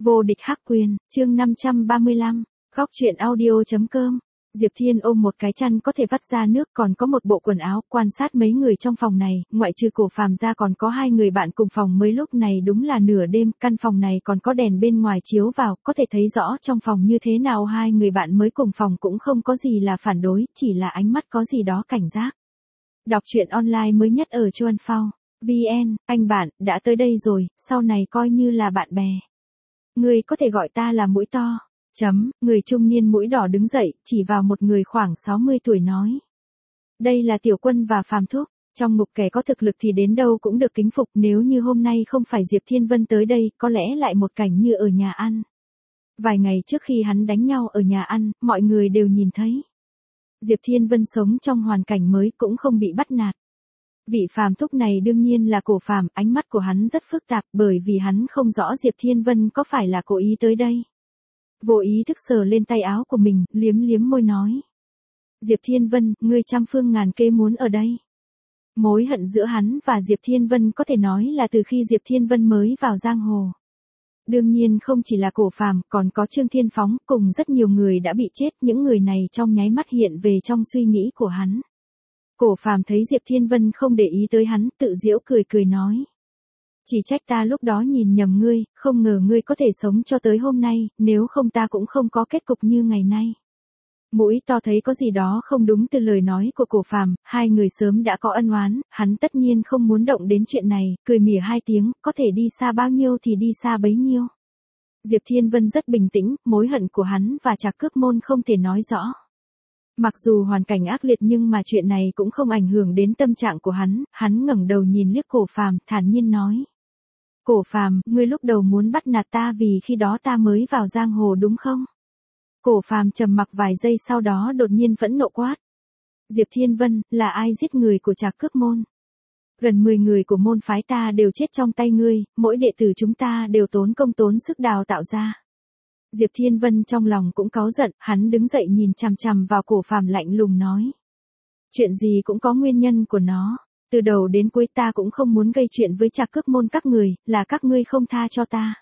Vô địch hắc quyền, chương 535, góc truyện audio.com. Diệp Thiên ôm một cái chăn có thể vắt ra nước, còn có một bộ quần áo, quan sát mấy người trong phòng này, ngoại trừ Cổ Phàm ra còn có hai người bạn cùng phòng. Mới lúc này đúng là nửa đêm, căn phòng này còn có đèn bên ngoài chiếu vào, có thể thấy rõ trong phòng như thế nào. Hai người bạn mới cùng phòng cũng không có gì là phản đối, chỉ là ánh mắt có gì đó cảnh giác. Đọc truyện online mới nhất ở Chuan Phao VN, anh bạn, đã tới đây rồi, sau này coi như là bạn bè. Người có thể gọi ta là Mũi To. Người trung niên mũi đỏ đứng dậy, chỉ vào một người khoảng 60 tuổi nói. Đây là Tiểu Quân và Phàm Thúc, trong mục kẻ có thực lực thì đến đâu cũng được kính phục. Nếu như hôm nay không phải Diệp Thiên Vân tới đây, có lẽ lại một cảnh như ở nhà ăn. Vài ngày trước khi hắn đánh nhau ở nhà ăn, mọi người đều nhìn thấy. Diệp Thiên Vân sống trong hoàn cảnh mới cũng không bị bắt nạt. Vị Phàm Thúc này đương nhiên là Cổ Phàm, ánh mắt của hắn rất phức tạp bởi vì hắn không rõ Diệp Thiên Vân có phải là cố ý tới đây. Vô ý thức sờ lên tay áo của mình, liếm liếm môi nói. Diệp Thiên Vân, ngươi trăm phương ngàn kế muốn ở đây. Mối hận giữa hắn và Diệp Thiên Vân có thể nói là từ khi Diệp Thiên Vân mới vào giang hồ. Đương nhiên không chỉ là Cổ Phàm, còn có Trương Thiên Phóng, cùng rất nhiều người đã bị chết. Những người này trong nháy mắt hiện về trong suy nghĩ của hắn. Cổ Phàm thấy Diệp Thiên Vân không để ý tới hắn, tự giễu cười cười nói. Chỉ trách ta lúc đó nhìn nhầm ngươi, không ngờ ngươi có thể sống cho tới hôm nay, nếu không ta cũng không có kết cục như ngày nay. Mũi To thấy có gì đó không đúng từ lời nói của Cổ Phàm, hai người sớm đã có ân oán, hắn tất nhiên không muốn động đến chuyện này, cười mỉa hai tiếng, có thể đi xa bao nhiêu thì đi xa bấy nhiêu. Diệp Thiên Vân rất bình tĩnh, mối hận của hắn và Trạc Cước Môn không thể nói rõ. Mặc dù hoàn cảnh ác liệt nhưng mà chuyện này cũng không ảnh hưởng đến tâm trạng của hắn ngẩng đầu nhìn liếc Cổ Phàm, thản nhiên nói. Cổ Phàm, ngươi lúc đầu muốn bắt nạt ta vì khi đó ta mới vào giang hồ đúng không? Cổ Phàm trầm mặc vài giây sau đó đột nhiên phẫn nộ quát. Diệp Thiên Vân, là ai giết người của Trạc Cước Môn? Gần 10 người của môn phái ta đều chết trong tay ngươi, mỗi đệ tử chúng ta đều tốn công tốn sức đào tạo ra. Diệp Thiên Vân trong lòng cũng cáu giận, hắn đứng dậy nhìn chằm chằm vào Cổ Phàm lạnh lùng nói. Chuyện gì cũng có nguyên nhân của nó. Từ đầu đến cuối ta cũng không muốn gây chuyện với Trạc Cước Môn các người, là các ngươi không tha cho ta.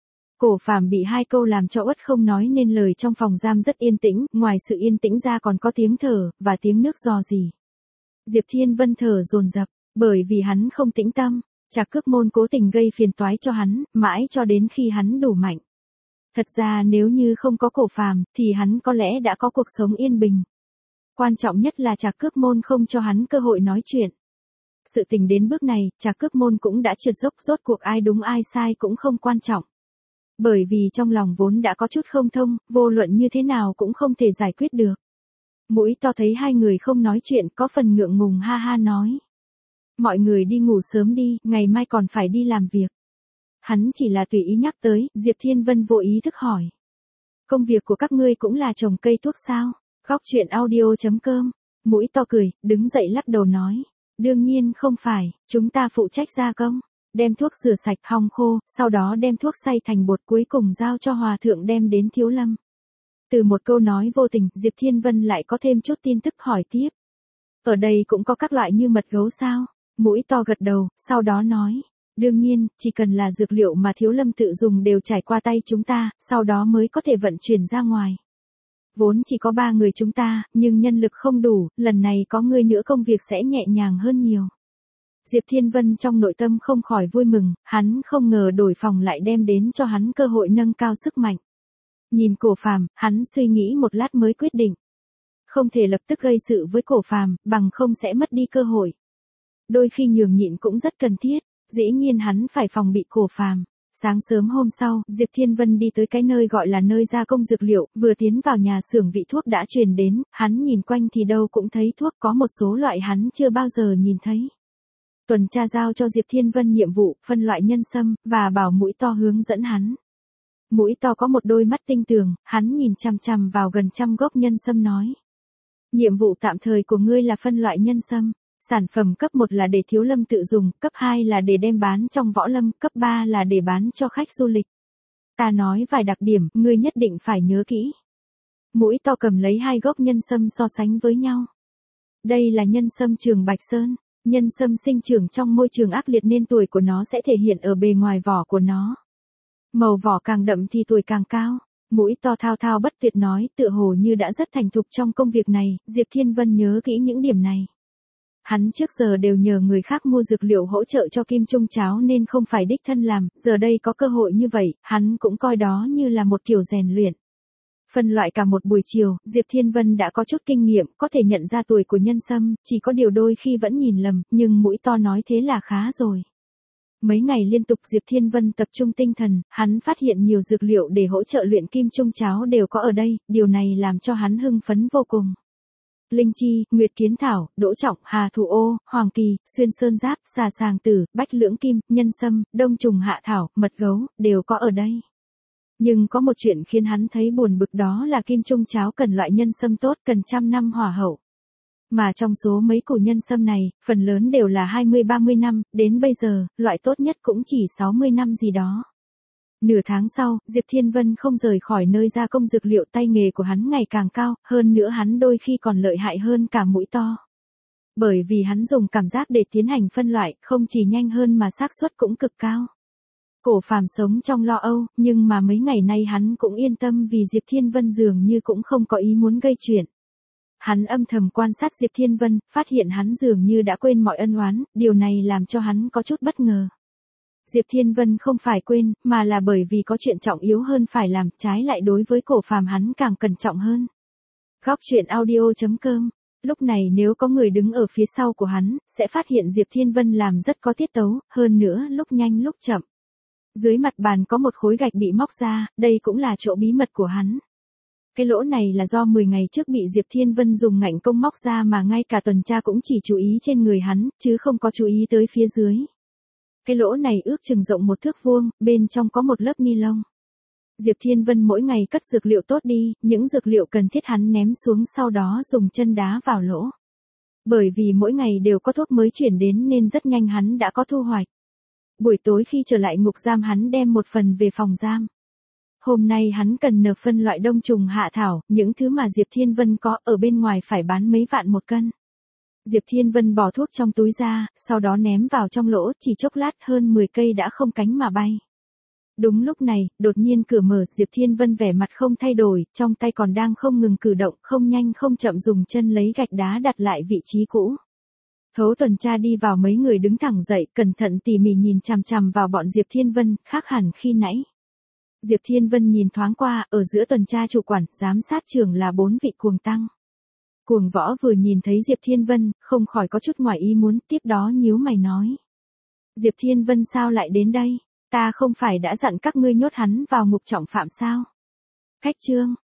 Cổ Phàm bị hai câu làm cho uất không nói nên lời. Trong phòng giam rất yên tĩnh, ngoài sự yên tĩnh ra còn có tiếng thở, và tiếng nước rò rỉ. Diệp Thiên Vân thở dồn dập, bởi vì hắn không tĩnh tâm, Trạc Cước Môn cố tình gây phiền toái cho hắn, mãi cho đến khi hắn đủ mạnh. Thật ra nếu như không có Cổ Phàm, thì hắn có lẽ đã có cuộc sống yên bình. Quan trọng nhất là Trạc Cước Môn không cho hắn cơ hội nói chuyện. Sự tình đến bước này, Trạc Cước Môn cũng đã trượt dốc, rốt cuộc ai đúng ai sai cũng không quan trọng. Bởi vì trong lòng vốn đã có chút không thông, vô luận như thế nào cũng không thể giải quyết được. Mũi To thấy hai người không nói chuyện, có phần ngượng ngùng ha ha nói. Mọi người đi ngủ sớm đi, ngày mai còn phải đi làm việc. Hắn chỉ là tùy ý nhắc tới, Diệp Thiên Vân vô ý thức hỏi. Công việc của các ngươi cũng là trồng cây thuốc sao? Góc truyện audio.com. Mũi To cười, đứng dậy lắc đầu nói. Đương nhiên không phải, chúng ta phụ trách gia công, đem thuốc rửa sạch hong khô, sau đó đem thuốc xay thành bột cuối cùng giao cho hòa thượng đem đến Thiếu Lâm. Từ một câu nói vô tình, Diệp Thiên Vân lại có thêm chút tin tức hỏi tiếp. Ở đây cũng có các loại như mật gấu sao? Mũi To gật đầu, sau đó nói. Đương nhiên, chỉ cần là dược liệu mà Thiếu Lâm tự dùng đều trải qua tay chúng ta, sau đó mới có thể vận chuyển ra ngoài. Vốn chỉ có 3 người chúng ta, nhưng nhân lực không đủ, lần này có ngươi nữa công việc sẽ nhẹ nhàng hơn nhiều. Diệp Thiên Vân trong nội tâm không khỏi vui mừng, hắn không ngờ đổi phòng lại đem đến cho hắn cơ hội nâng cao sức mạnh. Nhìn Cổ Phàm, hắn suy nghĩ một lát mới quyết định. Không thể lập tức gây sự với Cổ Phàm, bằng không sẽ mất đi cơ hội. Đôi khi nhường nhịn cũng rất cần thiết, dĩ nhiên hắn phải phòng bị Cổ Phàm. Sáng sớm hôm sau, Diệp Thiên Vân đi tới cái nơi gọi là nơi gia công dược liệu, vừa tiến vào nhà xưởng vị thuốc đã truyền đến, hắn nhìn quanh thì đâu cũng thấy thuốc, có một số loại hắn chưa bao giờ nhìn thấy. Tuần tra giao cho Diệp Thiên Vân nhiệm vụ, phân loại nhân sâm, và bảo Mũi To hướng dẫn hắn. Mũi To có một đôi mắt tinh tường, hắn nhìn chằm chằm vào gần 100 gốc nhân sâm nói. Nhiệm vụ tạm thời của ngươi là phân loại nhân sâm. Sản phẩm cấp 1 là để Thiếu Lâm tự dùng, cấp 2 là để đem bán trong võ lâm, cấp 3 là để bán cho khách du lịch. Ta nói vài đặc điểm, ngươi nhất định phải nhớ kỹ. Mũi To cầm lấy 2 gốc nhân sâm so sánh với nhau. Đây là nhân sâm Trường Bạch Sơn. Nhân sâm sinh trưởng trong môi trường ác liệt nên tuổi của nó sẽ thể hiện ở bề ngoài vỏ của nó. Màu vỏ càng đậm thì tuổi càng cao. Mũi to thao thao bất tuyệt nói, tựa hồ như đã rất thành thục trong công việc này. Diệp Thiên Vân nhớ kỹ những điểm này. Hắn trước giờ đều nhờ người khác mua dược liệu hỗ trợ cho Kim Trung cháo nên không phải đích thân làm, giờ đây có cơ hội như vậy, hắn cũng coi đó như là một kiểu rèn luyện. Phân loại cả một buổi chiều, Diệp Thiên Vân đã có chút kinh nghiệm, có thể nhận ra tuổi của nhân sâm, chỉ có điều đôi khi vẫn nhìn lầm, nhưng mũi to nói thế là khá rồi. Mấy ngày liên tục Diệp Thiên Vân tập trung tinh thần, hắn phát hiện nhiều dược liệu để hỗ trợ luyện Kim Trung cháo đều có ở đây, điều này làm cho hắn hưng phấn vô cùng. Linh chi, nguyệt kiến thảo, đỗ trọng, hà thủ ô, hoàng kỳ, xuyên sơn giáp, xà sàng tử, bách lưỡng kim, nhân sâm, đông trùng hạ thảo, mật gấu, đều có ở đây. Nhưng có một chuyện khiến hắn thấy buồn bực, đó là Kim Trung cháo cần loại nhân sâm tốt, cần 100 năm hỏa hậu. Mà trong số mấy củ nhân sâm này, phần lớn đều là 20-30 năm, đến bây giờ, loại tốt nhất cũng chỉ 60 năm gì đó. Nửa tháng sau, Diệp Thiên Vân không rời khỏi nơi gia công dược liệu, tay nghề của hắn ngày càng cao, hơn nữa hắn đôi khi còn lợi hại hơn cả mũi to. Bởi vì hắn dùng cảm giác để tiến hành phân loại, không chỉ nhanh hơn mà xác suất cũng cực cao. Cổ Phàm sống trong lo âu, nhưng mà mấy ngày nay hắn cũng yên tâm vì Diệp Thiên Vân dường như cũng không có ý muốn gây chuyện. Hắn âm thầm quan sát Diệp Thiên Vân, phát hiện hắn dường như đã quên mọi ân oán, điều này làm cho hắn có chút bất ngờ. Diệp Thiên Vân không phải quên, mà là bởi vì có chuyện trọng yếu hơn phải làm, trái lại đối với Cổ Phàm hắn càng cẩn trọng hơn. Góc truyện audio.com. Lúc này nếu có người đứng ở phía sau của hắn, sẽ phát hiện Diệp Thiên Vân làm rất có tiết tấu, hơn nữa lúc nhanh lúc chậm. Dưới mặt bàn có một khối gạch bị móc ra, đây cũng là chỗ bí mật của hắn. Cái lỗ này là do 10 ngày trước bị Diệp Thiên Vân dùng ngạnh công móc ra, mà ngay cả tuần tra cũng chỉ chú ý trên người hắn, chứ không có chú ý tới phía dưới. Cái lỗ này ước chừng rộng 1 thước vuông, bên trong có một lớp ni lông. Diệp Thiên Vân mỗi ngày cất dược liệu tốt đi, những dược liệu cần thiết hắn ném xuống, sau đó dùng chân đá vào lỗ. Bởi vì mỗi ngày đều có thuốc mới chuyển đến nên rất nhanh hắn đã có thu hoạch. Buổi tối khi trở lại ngục giam hắn đem một phần về phòng giam. Hôm nay hắn cần nộp phân loại đông trùng hạ thảo, những thứ mà Diệp Thiên Vân có ở bên ngoài phải bán mấy vạn 1 cân. Diệp Thiên Vân bỏ thuốc trong túi ra, sau đó ném vào trong lỗ, chỉ chốc lát hơn 10 cây đã không cánh mà bay. Đúng lúc này, đột nhiên cửa mở, Diệp Thiên Vân vẻ mặt không thay đổi, trong tay còn đang không ngừng cử động, không nhanh không chậm dùng chân lấy gạch đá đặt lại vị trí cũ. Hấu tuần tra đi vào, mấy người đứng thẳng dậy, cẩn thận tỉ mỉ nhìn chằm chằm vào bọn Diệp Thiên Vân, khác hẳn khi nãy. Diệp Thiên Vân nhìn thoáng qua, ở giữa tuần tra chủ quản, giám sát trưởng là 4 vị cuồng tăng. Cuồng Võ vừa nhìn thấy Diệp Thiên Vân, không khỏi có chút ngoài ý muốn, tiếp đó nhíu mày nói. Diệp Thiên Vân sao lại đến đây? Ta không phải đã dặn các ngươi nhốt hắn vào ngục trọng phạm sao? Cách chương.